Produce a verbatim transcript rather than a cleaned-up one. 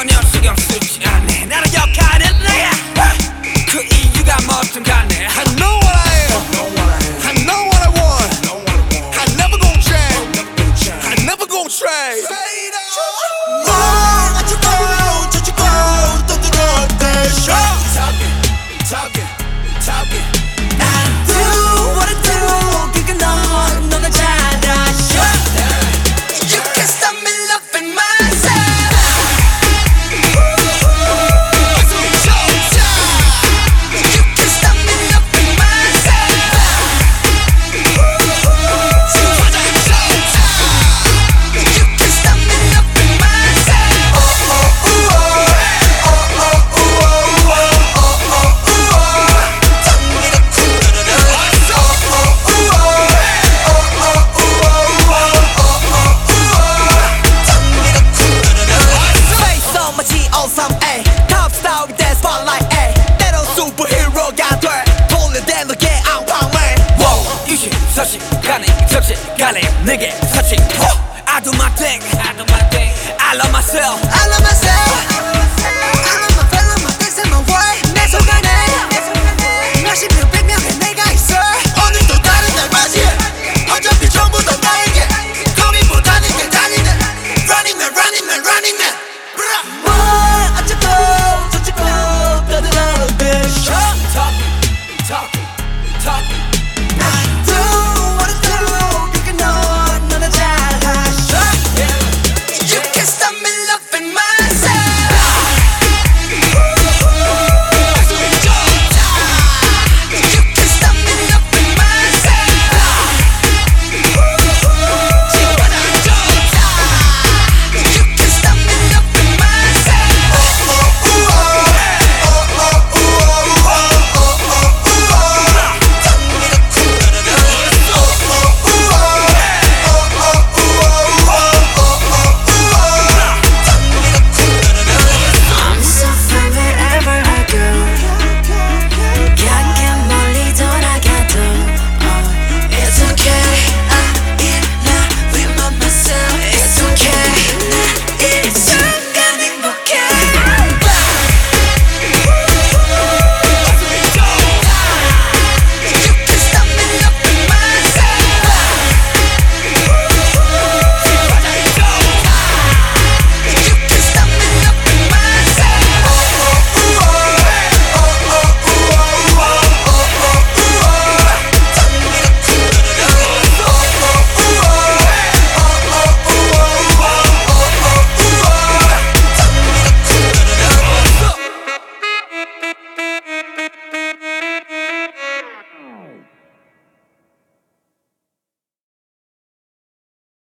전혀 신경 쓰지 않네. 나를 욕하는 내가 그 이유가 뭐든 간에 I know what I am, I know what I want, I never gon' change, I never gon' trade. 뭘 가지고 저지고 또 들어올 때 show Talking, talking, talking. I do what I do 그게 넌 너가 잘 아셔 You can't stop me loving myself You can't stop me loving myself You can't stop me loving myself Oh oh ooh oh Oh oh ooh oh Oh oh ooh oh 던지다 쿵르르르 Oh oh ooh oh Oh oh ooh oh Oh oh ooh oh 던지다 쿵르르르 Face on my G O three A Top star with that spotlight A 때론 슈퍼히어로가 돼 돌려댄 너의 앙팡맨 Whoa, 이십사시 간에 적시 간에 내게 사치. I do my thing, I do my thing. I love myself. I love myself I love my feel, love my things and my way 내 속안에 몇십 년